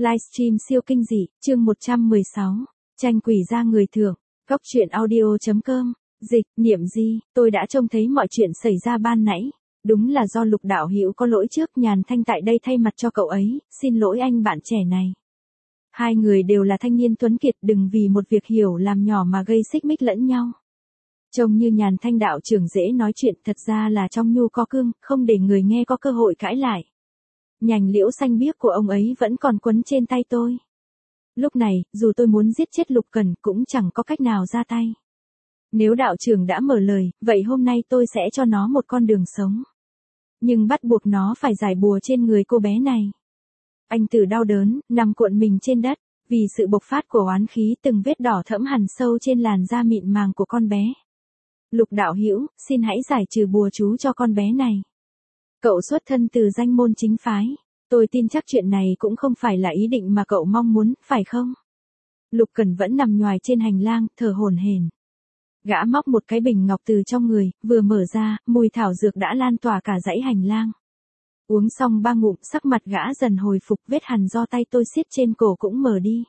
Livestream siêu kinh dị, chương 116, tranh quỷ ra người thưởng, góc truyện audio.com, dịch, niệm di, tôi đã trông thấy mọi chuyện xảy ra ban nãy. Đúng là do Lục đạo hữu có lỗi trước, Nhàn Thanh tại đây thay mặt cho cậu ấy, xin lỗi anh bạn trẻ này. Hai người đều là thanh niên tuấn kiệt, đừng vì một việc hiểu làm nhỏ mà gây xích mích lẫn nhau. Trông như Nhàn Thanh đạo trưởng dễ nói chuyện, thật ra là trong nhu có cương, không để người nghe có cơ hội cãi lại. Nhành liễu xanh biếc của ông ấy vẫn còn quấn trên tay tôi. Lúc này, dù tôi muốn giết chết Lục Cẩn cũng chẳng có cách nào ra tay. Nếu đạo trưởng đã mở lời, vậy hôm nay tôi sẽ cho nó một con đường sống. Nhưng bắt buộc nó phải giải bùa trên người cô bé này. Anh Tử đau đớn, nằm cuộn mình trên đất, vì sự bộc phát của oán khí, từng vết đỏ thẫm hằn sâu trên làn da mịn màng của con bé. Lục đạo hữu, xin hãy giải trừ bùa chú cho con bé này. Cậu xuất thân từ danh môn chính phái. Tôi tin chắc chuyện này cũng không phải là ý định mà cậu mong muốn, phải không? Lục Cẩn vẫn nằm nhoài trên hành lang, thở hổn hển. Gã móc một cái bình ngọc từ trong người, vừa mở ra, mùi thảo dược đã lan tỏa cả dãy hành lang. Uống xong 3 ngụm, sắc mặt gã dần hồi phục, vết hằn do tay tôi siết trên cổ cũng mở đi.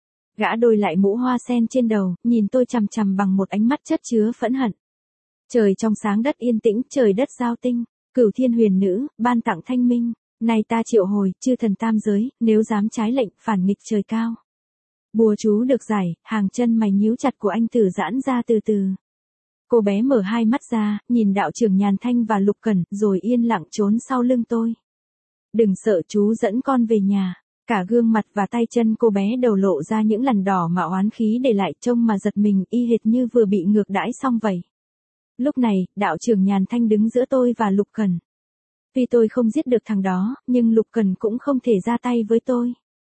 Gã đôi lại mũ hoa sen trên đầu, nhìn tôi chằm chằm bằng một ánh mắt chất chứa phẫn hận. Trời trong sáng, đất yên tĩnh, trời đất giao tinh, Cửu Thiên Huyền Nữ, ban tặng thanh minh. Này ta triệu hồi, chư thần tam giới, nếu dám trái lệnh, phản nghịch trời cao. Bùa chú được giải, hàng chân mày nhíu chặt của anh Tử giãn ra từ từ. Cô bé mở hai mắt ra, nhìn đạo trưởng Nhàn Thanh và Lục Cẩn, rồi yên lặng trốn sau lưng tôi. Đừng sợ, chú dẫn con về nhà. Cả gương mặt và tay chân cô bé đều lộ ra những lằn đỏ mà oán khí để lại, trông mà giật mình, y hệt như vừa bị ngược đãi xong vậy. Lúc này, đạo trưởng Nhàn Thanh đứng giữa tôi và Lục Cẩn. Tuy tôi không giết được thằng đó, nhưng Lục Cẩn cũng không thể ra tay với tôi.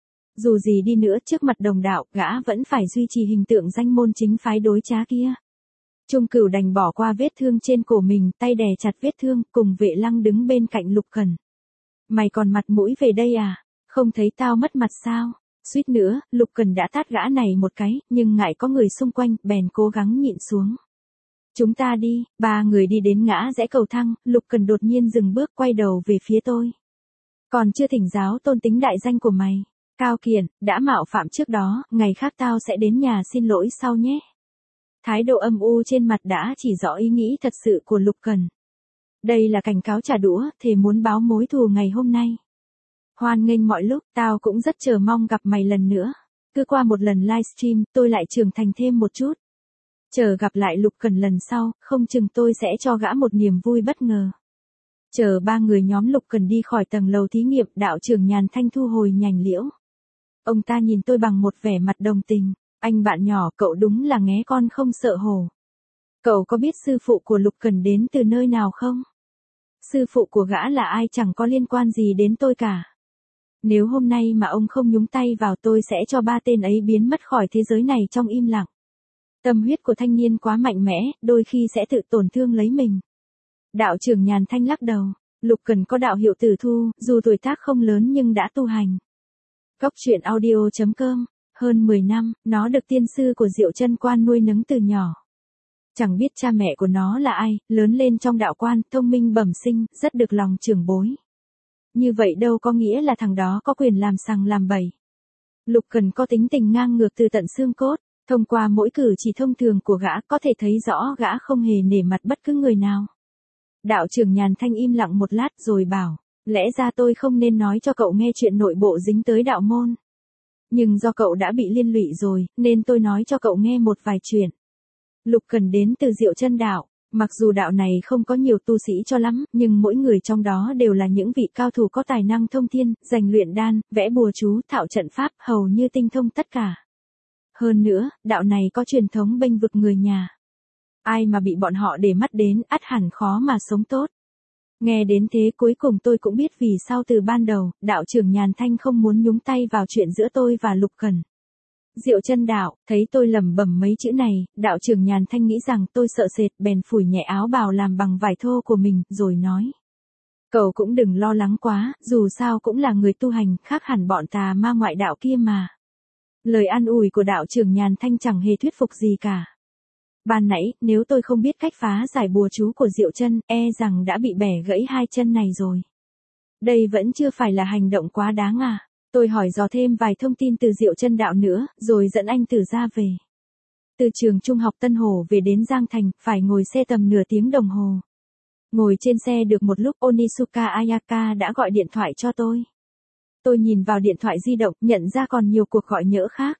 Dù gì đi nữa, trước mặt đồng đạo, gã vẫn phải duy trì hình tượng danh môn chính phái đối trá kia. Trung Cửu đành bỏ qua vết thương trên cổ mình, tay đè chặt vết thương, cùng Vệ Lăng đứng bên cạnh Lục Cẩn. Mày còn mặt mũi về đây à? Không thấy tao mất mặt sao? Suýt nữa, Lục Cẩn đã tát gã này một cái, nhưng ngại có người xung quanh, bèn cố gắng nhịn xuống. Chúng ta đi. 3 người đi đến ngã rẽ cầu thang, Lục Cẩn đột nhiên dừng bước, quay đầu về phía tôi. Còn chưa thỉnh giáo tôn tính đại danh của mày. Cao Kiền, đã mạo phạm trước đó, ngày khác tao sẽ đến nhà xin lỗi sau nhé. Thái độ âm u trên mặt đã chỉ rõ ý nghĩ thật sự của Lục Cẩn. Đây là cảnh cáo trả đũa, thề muốn báo mối thù ngày hôm nay. Hoan nghênh mọi lúc, tao cũng rất chờ mong gặp mày lần nữa. Cứ qua một lần livestream, tôi lại trưởng thành thêm một chút. Chờ gặp lại Lục Cẩn lần sau, không chừng tôi sẽ cho gã một niềm vui bất ngờ. Chờ 3 người nhóm Lục Cẩn đi khỏi tầng lầu thí nghiệm, đạo trưởng Nhàn Thanh thu hồi nhành liễu. Ông ta nhìn tôi bằng một vẻ mặt đồng tình. Anh bạn nhỏ, cậu đúng là nghé con không sợ hổ. Cậu có biết sư phụ của Lục Cẩn đến từ nơi nào không? Sư phụ của gã là ai chẳng có liên quan gì đến tôi cả. Nếu hôm nay mà ông không nhúng tay vào, tôi sẽ cho 3 tên ấy biến mất khỏi thế giới này trong im lặng. Tâm huyết của thanh niên quá mạnh mẽ, đôi khi sẽ tự tổn thương lấy mình. Đạo trưởng Nhàn Thanh lắc đầu. Lục Cẩn có đạo hiệu Tử Thu, dù tuổi tác không lớn nhưng đã tu hành. Góc truyện audio.com, hơn 10 năm, nó được tiên sư của Diệu Chân Quan nuôi nấng từ nhỏ. Chẳng biết cha mẹ của nó là ai, lớn lên trong đạo quan, thông minh bẩm sinh, rất được lòng trưởng bối. Như vậy đâu có nghĩa là thằng đó có quyền làm sằng làm bậy. Lục Cẩn có tính tình ngang ngược từ tận xương cốt. Thông qua mỗi cử chỉ thông thường của gã có thể thấy rõ gã không hề nể mặt bất cứ người nào. Đạo trưởng Nhàn Thanh im lặng một lát rồi bảo, lẽ ra tôi không nên nói cho cậu nghe chuyện nội bộ dính tới đạo môn. Nhưng do cậu đã bị liên lụy rồi, nên tôi nói cho cậu nghe một vài chuyện. Lục Cẩn đến từ Diệu Chân đạo, mặc dù đạo này không có nhiều tu sĩ cho lắm, nhưng mỗi người trong đó đều là những vị cao thủ có tài năng thông thiên, rành luyện đan, vẽ bùa chú, thạo trận pháp, hầu như tinh thông tất cả. Hơn nữa, đạo này có truyền thống bênh vực người nhà. Ai mà bị bọn họ để mắt đến, ắt hẳn khó mà sống tốt. Nghe đến thế cuối cùng tôi cũng biết vì sao từ ban đầu, đạo trưởng Nhàn Thanh không muốn nhúng tay vào chuyện giữa tôi và Lục Cẩn. Diệu Chân đạo, thấy tôi lẩm bẩm mấy chữ này, đạo trưởng Nhàn Thanh nghĩ rằng tôi sợ sệt, bèn phủi nhẹ áo bào làm bằng vải thô của mình, rồi nói. Cậu cũng đừng lo lắng quá, dù sao cũng là người tu hành, khác hẳn bọn tà ma ngoại đạo kia mà. Lời an ủi của đạo trưởng Nhàn Thanh chẳng hề thuyết phục gì cả. Ban nãy, nếu tôi không biết cách phá giải bùa chú của Diệu Chân, rằng đã bị bẻ gãy 2 chân này rồi. Đây vẫn chưa phải là hành động quá đáng à. Tôi hỏi dò thêm vài thông tin từ Diệu Chân Đạo nữa, rồi dẫn anh Tử ra về. Từ trường trung học Tân Hồ về đến Giang Thành, phải ngồi xe tầm nửa tiếng đồng hồ. Ngồi trên xe được một lúc, Onizuka Ayaka đã gọi điện thoại cho tôi. Tôi nhìn vào điện thoại di động, nhận ra còn nhiều cuộc gọi nhỡ khác.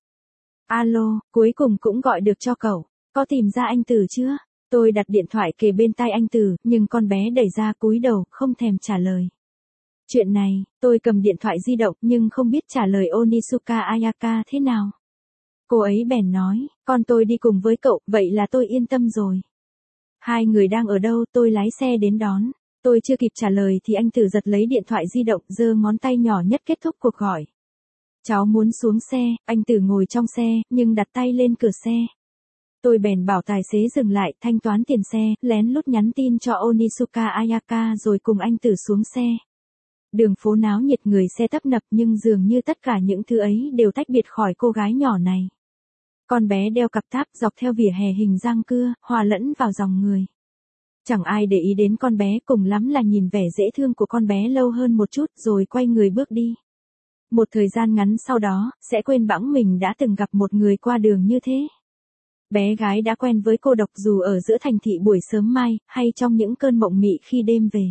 Alo, cuối cùng cũng gọi được cho cậu. Có tìm ra anh Tử chưa? Tôi đặt điện thoại kề bên tai anh Tử, nhưng con bé đẩy ra cúi đầu, không thèm trả lời. Chuyện này, tôi cầm điện thoại di động nhưng không biết trả lời Onizuka Ayaka thế nào. Cô ấy bèn nói, con tôi đi cùng với cậu, vậy là tôi yên tâm rồi. Hai người đang ở đâu, tôi lái xe đến đón. Tôi chưa kịp trả lời thì anh Tử giật lấy điện thoại di động, giơ ngón tay nhỏ nhất kết thúc cuộc gọi. Cháu muốn xuống xe, anh Tử ngồi trong xe, nhưng đặt tay lên cửa xe. Tôi bèn bảo tài xế dừng lại, thanh toán tiền xe, lén lút nhắn tin cho Onizuka Ayaka rồi cùng anh Tử xuống xe. Đường phố náo nhiệt, người xe tấp nập, nhưng dường như tất cả những thứ ấy đều tách biệt khỏi cô gái nhỏ này. Con bé đeo cặp táp dọc theo vỉa hè hình răng cưa, hòa lẫn vào dòng người. Chẳng ai để ý đến con bé, cùng lắm là nhìn vẻ dễ thương của con bé lâu hơn một chút rồi quay người bước đi. Một thời gian ngắn sau đó, sẽ quên bẵng mình đã từng gặp một người qua đường như thế. Bé gái đã quen với cô độc dù ở giữa thành thị buổi sớm mai, hay trong những cơn mộng mị khi đêm về.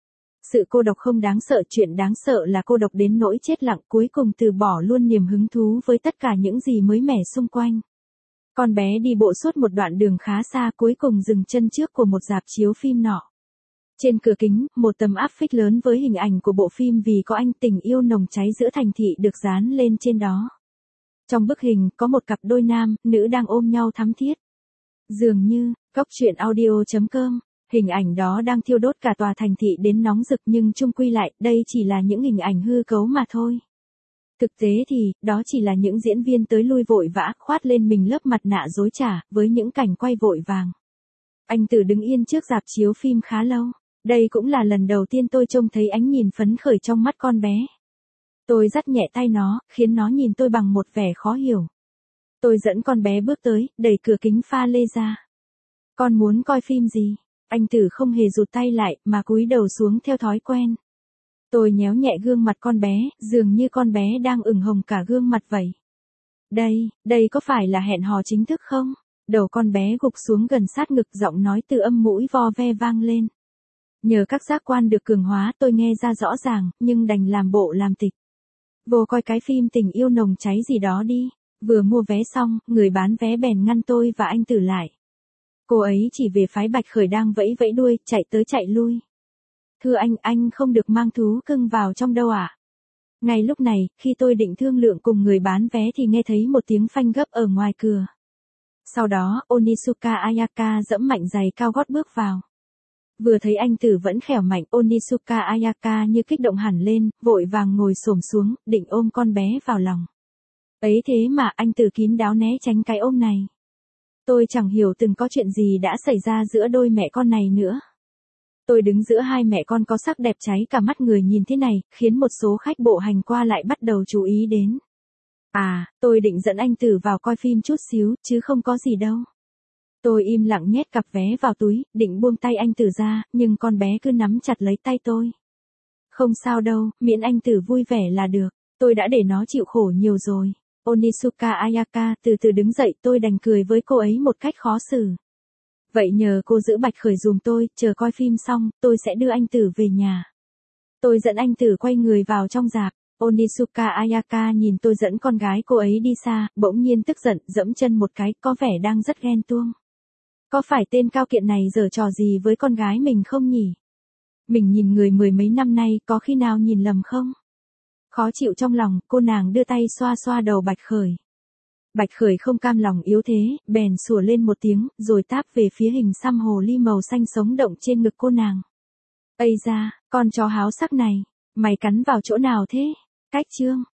Sự cô độc không đáng sợ, chuyện đáng sợ là cô độc đến nỗi chết lặng, cuối cùng từ bỏ luôn niềm hứng thú với tất cả những gì mới mẻ xung quanh. Con bé đi bộ suốt một đoạn đường khá xa, cuối cùng dừng chân trước của một rạp chiếu phim nọ. Trên cửa kính, một tấm áp phích lớn với hình ảnh của bộ phim Vì Có Anh, tình yêu nồng cháy giữa thành thị được dán lên trên đó. Trong bức hình, có một cặp đôi nam, nữ đang ôm nhau thắm thiết. Dường như, coctruyện.audio.com, hình ảnh đó đang thiêu đốt cả tòa thành thị đến nóng rực, nhưng chung quy lại, đây chỉ là những hình ảnh hư cấu mà thôi. Thực tế thì, đó chỉ là những diễn viên tới lui vội vã, khoát lên mình lớp mặt nạ dối trá, với những cảnh quay vội vàng. Anh Tử đứng yên trước rạp chiếu phim khá lâu. Đây cũng là lần đầu tiên tôi trông thấy ánh nhìn phấn khởi trong mắt con bé. Tôi dắt nhẹ tay nó, khiến nó nhìn tôi bằng một vẻ khó hiểu. Tôi dẫn con bé bước tới, đẩy cửa kính pha lê ra. Con muốn coi phim gì? Anh Tử không hề rụt tay lại, mà cúi đầu xuống theo thói quen. Tôi nhéo nhẹ gương mặt con bé, dường như con bé đang ửng hồng cả gương mặt vậy. Đây có phải là hẹn hò chính thức không? Đầu con bé gục xuống gần sát ngực, giọng nói từ âm mũi vo ve vang lên. Nhờ các giác quan được cường hóa, tôi nghe ra rõ ràng, nhưng đành làm bộ làm tịch. Vô coi cái phim tình yêu nồng cháy gì đó đi. Vừa mua vé xong, người bán vé bèn ngăn tôi và anh Tử lại. Cô ấy chỉ về phái Bạch Khởi đang vẫy vẫy đuôi, chạy tới chạy lui. Thưa anh không được mang thú cưng vào trong đâu ạ? Ngay lúc này, khi tôi định thương lượng cùng người bán vé thì nghe thấy một tiếng phanh gấp ở ngoài cửa. Sau đó, Onizuka Ayaka giẫm mạnh giày cao gót bước vào. Vừa thấy anh Tử vẫn khẻo mạnh, Onizuka Ayaka như kích động hẳn lên, vội vàng ngồi xổm xuống, định ôm con bé vào lòng. Ấy thế mà anh Tử kín đáo né tránh cái ôm này. Tôi chẳng hiểu từng có chuyện gì đã xảy ra giữa đôi mẹ con này nữa. Tôi đứng giữa hai mẹ con có sắc đẹp cháy cả mắt người nhìn thế này, khiến một số khách bộ hành qua lại bắt đầu chú ý đến. Tôi định dẫn anh Tử vào coi phim chút xíu, chứ không có gì đâu. Tôi im lặng nhét cặp vé vào túi, định buông tay anh Tử ra, nhưng con bé cứ nắm chặt lấy tay tôi. Không sao đâu, miễn anh Tử vui vẻ là được, tôi đã để nó chịu khổ nhiều rồi. Onizuka Ayaka từ từ đứng dậy, tôi đành cười với cô ấy một cách khó xử. Vậy nhờ cô giữ Bạch Khởi dùm tôi, chờ coi phim xong, tôi sẽ đưa anh Tử về nhà. Tôi dẫn anh Tử quay người vào trong rạp. Onizuka Ayaka nhìn tôi dẫn con gái cô ấy đi xa, bỗng nhiên tức giận, giẫm chân một cái, có vẻ đang rất ghen tuông. Có phải tên cao kiệt này giở trò gì với con gái mình không nhỉ? Mình nhìn người mười mấy năm nay, có khi nào nhìn lầm không? Khó chịu trong lòng, cô nàng đưa tay xoa xoa đầu Bạch Khởi. Bạch Khởi không cam lòng yếu thế, bèn sủa lên một tiếng, rồi táp về phía hình xăm hồ ly màu xanh sống động trên ngực cô nàng. Ây da, con chó háo sắc này, mày cắn vào chỗ nào thế? Cách chương.